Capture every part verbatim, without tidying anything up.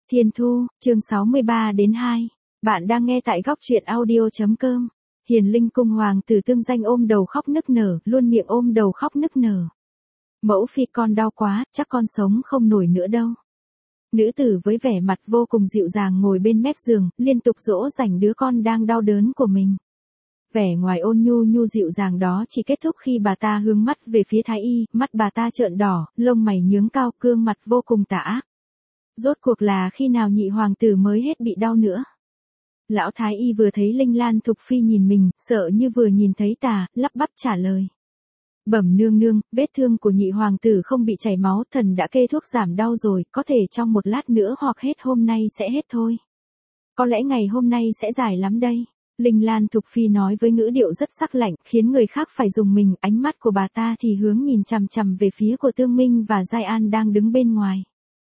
Thiên Thu, chương sáu mươi ba đến hai. Bạn đang nghe tại góc truyện audio.com. Hiền linh cung hoàng tử tương danh ôm đầu khóc nức nở, luôn miệng ôm đầu khóc nức nở. Mẫu phi con đau quá, chắc con sống không nổi nữa đâu. Nữ tử với vẻ mặt vô cùng dịu dàng ngồi bên mép giường, liên tục dỗ dành đứa con đang đau đớn của mình. Vẻ ngoài ôn nhu nhu dịu dàng đó chỉ kết thúc khi bà ta hướng mắt về phía Thái Y, mắt bà ta trợn đỏ, lông mày nhướng cao, gương mặt vô cùng tà ác. Rốt cuộc là khi nào nhị hoàng tử mới hết bị đau nữa? Lão Thái Y vừa thấy Linh Lan Thục Phi nhìn mình, sợ như vừa nhìn thấy tà, lắp bắp trả lời. Bẩm nương nương, vết thương của nhị hoàng tử không bị chảy máu, thần đã kê thuốc giảm đau rồi, có thể trong một lát nữa hoặc hết hôm nay sẽ hết thôi. Có lẽ ngày hôm nay sẽ dài lắm đây. Linh Lan Thục Phi nói với ngữ điệu rất sắc lạnh, khiến người khác phải rùng mình, ánh mắt của bà ta thì hướng nhìn chằm chằm về phía của Tương Minh và Giai An đang đứng bên ngoài.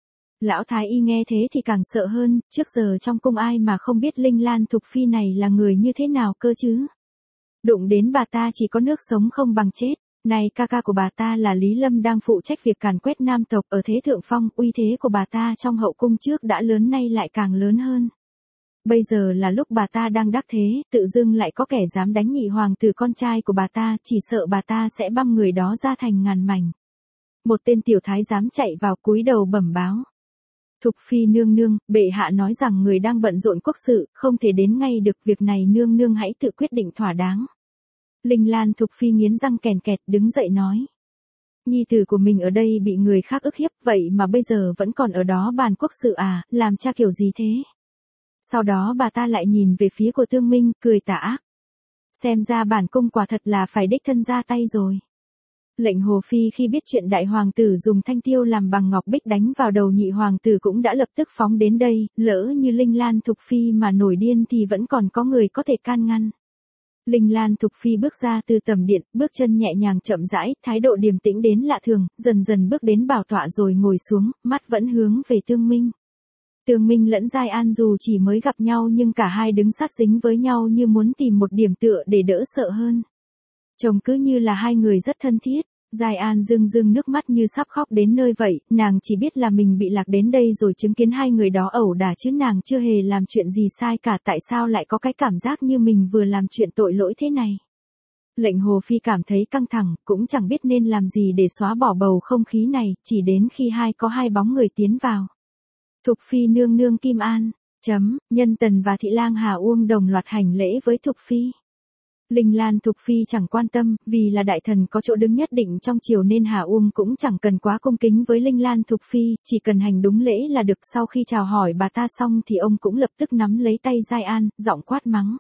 Lão Thái Y nghe thế thì càng sợ hơn, trước giờ trong cung ai mà không biết Linh Lan Thục Phi này là người như thế nào cơ chứ. Đụng đến bà ta chỉ có nước sống không bằng chết. Này ca ca của bà ta là Lý Lâm đang phụ trách việc càn quét nam tộc ở thế thượng phong, uy thế của bà ta trong hậu cung trước đã lớn nay lại càng lớn hơn. Bây giờ là lúc bà ta đang đắc thế, tự dưng lại có kẻ dám đánh nhị hoàng tử con trai của bà ta, chỉ sợ bà ta sẽ băm người đó ra thành ngàn mảnh. Một tên tiểu thái dám chạy vào cúi đầu bẩm báo. Thục Phi nương nương, bệ hạ nói rằng người đang bận rộn quốc sự, không thể đến ngay được, việc này nương nương hãy tự quyết định thỏa đáng. Linh Lan Thục Phi nghiến răng kèn kẹt đứng dậy nói. Nhi tử của mình ở đây bị người khác ức hiếp, vậy mà bây giờ vẫn còn ở đó bàn quốc sự à, làm cha kiểu gì thế? Sau đó bà ta lại nhìn về phía của Tương Minh, cười tà ác. Xem ra bản cung quả thật là phải đích thân ra tay rồi. Lệnh Hồ Phi khi biết chuyện đại hoàng tử dùng thanh tiêu làm bằng ngọc bích đánh vào đầu nhị hoàng tử cũng đã lập tức phóng đến đây, lỡ như Linh Lan Thục Phi mà nổi điên thì vẫn còn có người có thể can ngăn. Linh Lan Thục Phi bước ra từ tầm điện, bước chân nhẹ nhàng chậm rãi, thái độ điềm tĩnh đến lạ thường, dần dần bước đến bảo tọa rồi ngồi xuống, mắt vẫn hướng về Tương Minh. Tương Minh lẫn Giai An dù chỉ mới gặp nhau nhưng cả hai đứng sát dính với nhau như muốn tìm một điểm tựa để đỡ sợ hơn. Trông cứ như là hai người rất thân thiết. Giai An rưng rưng nước mắt như sắp khóc đến nơi vậy, nàng chỉ biết là mình bị lạc đến đây rồi chứng kiến hai người đó ẩu đả chứ nàng chưa hề làm chuyện gì sai cả, tại sao lại có cái cảm giác như mình vừa làm chuyện tội lỗi thế này. Lệnh Hồ Phi cảm thấy căng thẳng, cũng chẳng biết nên làm gì để xóa bỏ bầu không khí này, chỉ đến khi hai có hai bóng người tiến vào. Thục Phi nương nương Kim An, chấm, Nhân Tần và Thị Lang Hà Uông đồng loạt hành lễ với Thục Phi. Linh Lan Thục Phi chẳng quan tâm, vì là đại thần có chỗ đứng nhất định trong triều nên Hà Uông cũng chẳng cần quá cung kính với Linh Lan Thục Phi, chỉ cần hành đúng lễ là được. Sau khi chào hỏi bà ta xong thì ông cũng lập tức nắm lấy tay Giai An, giọng quát mắng.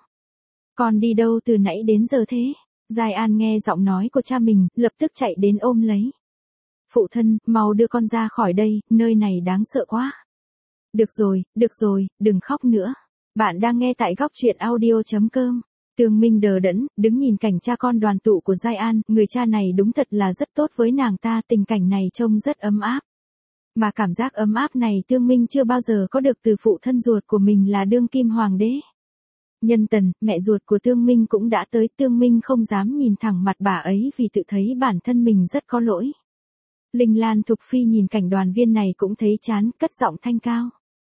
Con đi đâu từ nãy đến giờ thế? Giai An nghe giọng nói của cha mình, lập tức chạy đến ôm lấy. Phụ thân, mau đưa con ra khỏi đây, nơi này đáng sợ quá. Được rồi, được rồi, đừng khóc nữa. Bạn đang nghe tại góc truyện audio.com. Tương Minh đờ đẫn, đứng nhìn cảnh cha con đoàn tụ của Giai An, người cha này đúng thật là rất tốt với nàng ta, tình cảnh này trông rất ấm áp. Mà cảm giác ấm áp này Tương Minh chưa bao giờ có được từ phụ thân ruột của mình là đương kim hoàng đế. Nhân Tần, mẹ ruột của Tương Minh cũng đã tới, Tương Minh không dám nhìn thẳng mặt bà ấy vì tự thấy bản thân mình rất có lỗi. Linh Lan Thục Phi nhìn cảnh đoàn viên này cũng thấy chán, cất giọng thanh cao.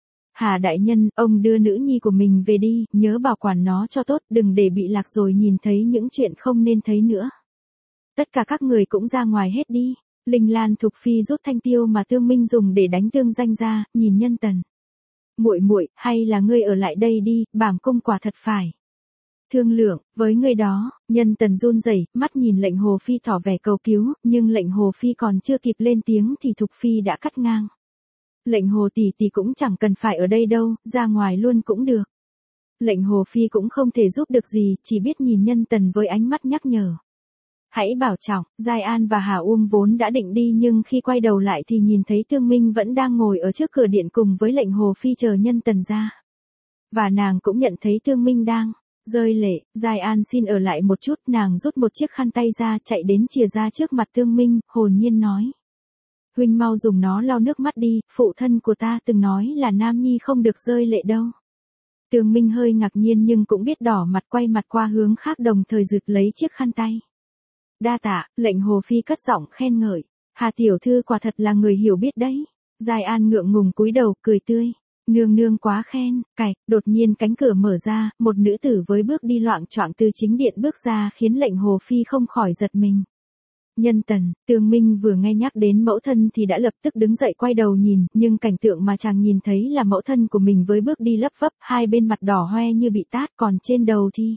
Hà đại nhân, ông đưa nữ nhi của mình về đi, nhớ bảo quản nó cho tốt, đừng để bị lạc rồi nhìn thấy những chuyện không nên thấy nữa. Tất cả các người cũng ra ngoài hết đi. Linh Lan Thục Phi rút thanh tiêu mà Tương Minh dùng để đánh Tương Danh ra, nhìn Nhân Tần. Muội muội, hay là ngươi ở lại đây đi, bảm cung quả thật phải thương lượng với người đó. Nhân Tần run rẩy, mắt nhìn lệnh Hồ Phi tỏ vẻ cầu cứu, nhưng lệnh Hồ Phi còn chưa kịp lên tiếng thì Thục Phi đã cắt ngang. Lệnh Hồ tỷ tỷ cũng chẳng cần phải ở đây đâu, ra ngoài luôn cũng được. Lệnh Hồ Phi cũng không thể giúp được gì, chỉ biết nhìn Nhân Tần với ánh mắt nhắc nhở. Hãy bảo trọng. Giai An và Hà Uông vốn đã định đi nhưng khi quay đầu lại thì nhìn thấy Tương Minh vẫn đang ngồi ở trước cửa điện cùng với lệnh Hồ Phi chờ Nhân Tần ra. Và nàng cũng nhận thấy Tương Minh đang rơi lệ. Giai An xin ở lại một chút, nàng rút một chiếc khăn tay ra, chạy đến chìa ra trước mặt Tương Minh, hồn nhiên nói. Huynh mau dùng nó lau nước mắt đi, phụ thân của ta từng nói là nam nhi không được rơi lệ đâu. Tương Minh hơi ngạc nhiên nhưng cũng biết đỏ mặt, quay mặt qua hướng khác đồng thời rực lấy chiếc khăn tay. Đa tạ, lệnh Hồ Phi cất giọng khen ngợi. Hà tiểu thư quả thật là người hiểu biết đấy. Giai An ngượng ngùng cúi đầu, cười tươi. Nương nương quá khen, cạch, đột nhiên cánh cửa mở ra, một nữ tử với bước đi loạng choạng từ chính điện bước ra khiến lệnh Hồ Phi không khỏi giật mình. Nhân Tần, Tương Minh vừa nghe nhắc đến mẫu thân thì đã lập tức đứng dậy quay đầu nhìn, nhưng cảnh tượng mà chàng nhìn thấy là mẫu thân của mình với bước đi lấp vấp, hai bên mặt đỏ hoe như bị tát, còn trên đầu thì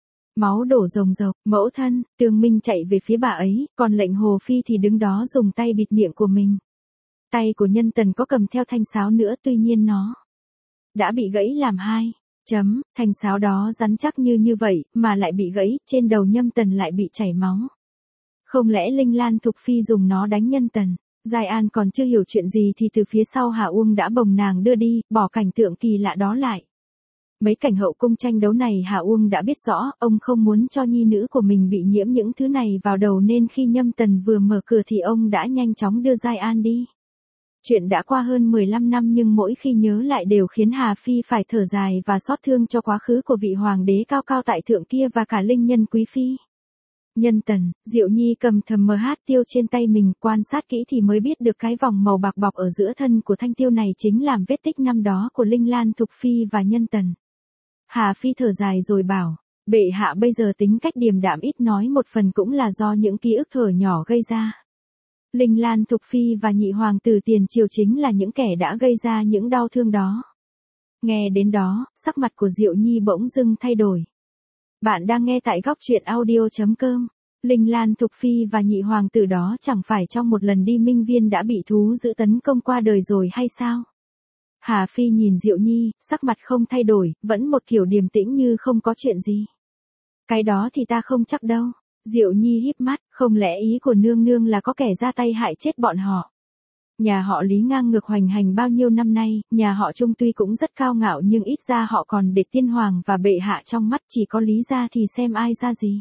máu đổ rồng rộc. Mẫu thân, Tương Minh chạy về phía bà ấy, còn lệnh Hồ Phi thì đứng đó dùng tay bịt miệng của mình. Tay của Nhân Tần có cầm theo thanh sáo nữa, tuy nhiên nó đã bị gãy làm hai. Chấm, thanh sáo đó rắn chắc như như vậy, mà lại bị gãy, trên đầu Nhâm Tần lại bị chảy máu. Không lẽ Linh Lan Thục Phi dùng nó đánh Nhân Tần? Giai An còn chưa hiểu chuyện gì thì từ phía sau Hà Uông đã bồng nàng đưa đi, bỏ cảnh tượng kỳ lạ đó lại. Mấy cảnh hậu cung tranh đấu này Hà Uông đã biết rõ, ông không muốn cho nhi nữ của mình bị nhiễm những thứ này vào đầu nên khi Nhâm Tần vừa mở cửa thì ông đã nhanh chóng đưa Giai An đi. Chuyện đã qua hơn mười lăm năm nhưng mỗi khi nhớ lại đều khiến Hà Phi phải thở dài và xót thương cho quá khứ của vị hoàng đế cao cao tại thượng kia và cả linh nhân quý phi. Nhân Tần, Diệu Nhi cầm thầm mh tiêu trên tay mình, quan sát kỹ thì mới biết được cái vòng màu bạc bọc ở giữa thân của thanh tiêu này chính làm vết tích năm đó của Linh Lan Thục Phi và Nhân Tần. Hà Phi thở dài rồi bảo, bệ hạ bây giờ tính cách điềm đạm ít nói một phần cũng là do những ký ức thở nhỏ gây ra. Linh Lan Thục Phi và nhị hoàng tử tiền triều chính là những kẻ đã gây ra những đau thương đó. Nghe đến đó, sắc mặt của Diệu Nhi bỗng dưng thay đổi. Bạn đang nghe tại góc truyện audio.com. Linh Lan Thục Phi và nhị hoàng tử đó chẳng phải trong một lần đi minh viên đã bị thú dữ tấn công qua đời rồi hay sao? Hà Phi nhìn Diệu Nhi, sắc mặt không thay đổi, vẫn một kiểu điềm tĩnh như không có chuyện gì. Cái đó thì ta không chắc đâu. Diệu Nhi híp mắt, không lẽ ý của nương nương là có kẻ ra tay hại chết bọn họ? Nhà họ Lý ngang ngược hoành hành bao nhiêu năm nay, nhà họ Trung tuy cũng rất cao ngạo nhưng ít ra họ còn để tiên hoàng và bệ hạ trong mắt, chỉ có Lý gia thì xem ai ra gì.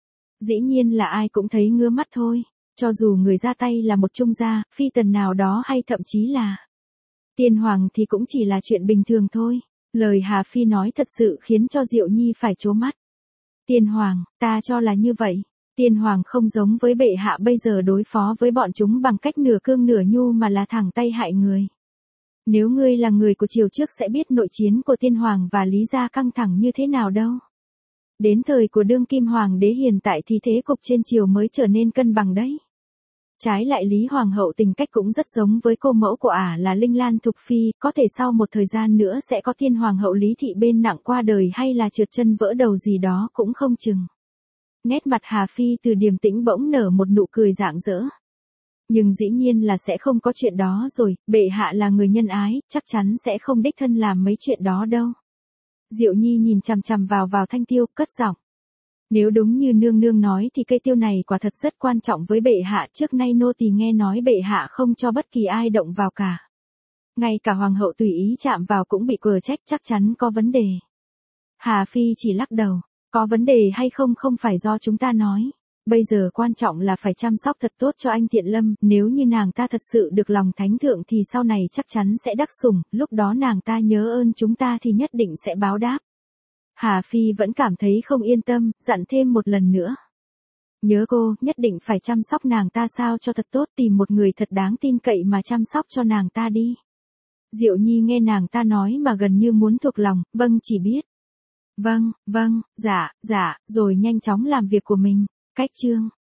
Dĩ nhiên là ai cũng thấy ngứa mắt thôi, cho dù người ra tay là một trung gia, phi tần nào đó hay thậm chí là tiên hoàng thì cũng chỉ là chuyện bình thường thôi. Lời Hà Phi nói thật sự khiến cho Diệu Nhi phải trố mắt. Tiên hoàng, ta cho là như vậy. Tiên hoàng không giống với bệ hạ bây giờ đối phó với bọn chúng bằng cách nửa cương nửa nhu mà là thẳng tay hại người. Nếu ngươi là người của triều trước sẽ biết nội chiến của tiên hoàng và Lý gia căng thẳng như thế nào đâu. Đến thời của đương kim hoàng đế hiện tại thì thế cục trên triều mới trở nên cân bằng đấy. Trái lại Lý hoàng hậu tình cách cũng rất giống với cô mẫu của ả là Linh Lan Thục Phi, có thể sau một thời gian nữa sẽ có tiên hoàng hậu Lý thị bên nặng qua đời hay là trượt chân vỡ đầu gì đó cũng không chừng. Nét mặt Hà Phi từ điềm tĩnh bỗng nở một nụ cười rạng rỡ. Nhưng dĩ nhiên là sẽ không có chuyện đó rồi, bệ hạ là người nhân ái, chắc chắn sẽ không đích thân làm mấy chuyện đó đâu. Diệu Nhi nhìn chằm chằm vào vào thanh tiêu, cất giọng. Nếu đúng như nương nương nói thì cây tiêu này quả thật rất quan trọng với bệ hạ, trước nay nô tỳ nghe nói bệ hạ không cho bất kỳ ai động vào cả. Ngay cả hoàng hậu tùy ý chạm vào cũng bị quờ trách, chắc chắn có vấn đề. Hà Phi chỉ lắc đầu. Có vấn đề hay không không phải do chúng ta nói. Bây giờ quan trọng là phải chăm sóc thật tốt cho anh Thiện Lâm, nếu như nàng ta thật sự được lòng thánh thượng thì sau này chắc chắn sẽ đắc sủng, lúc đó nàng ta nhớ ơn chúng ta thì nhất định sẽ báo đáp. Hà Phi vẫn cảm thấy không yên tâm, dặn thêm một lần nữa. Nhớ cô, nhất định phải chăm sóc nàng ta sao cho thật tốt, tìm một người thật đáng tin cậy mà chăm sóc cho nàng ta đi. Diệu Nhi nghe nàng ta nói mà gần như muốn thuộc lòng, vâng chỉ biết. Vâng, vâng, dạ, dạ, rồi nhanh chóng làm việc của mình. Cách chương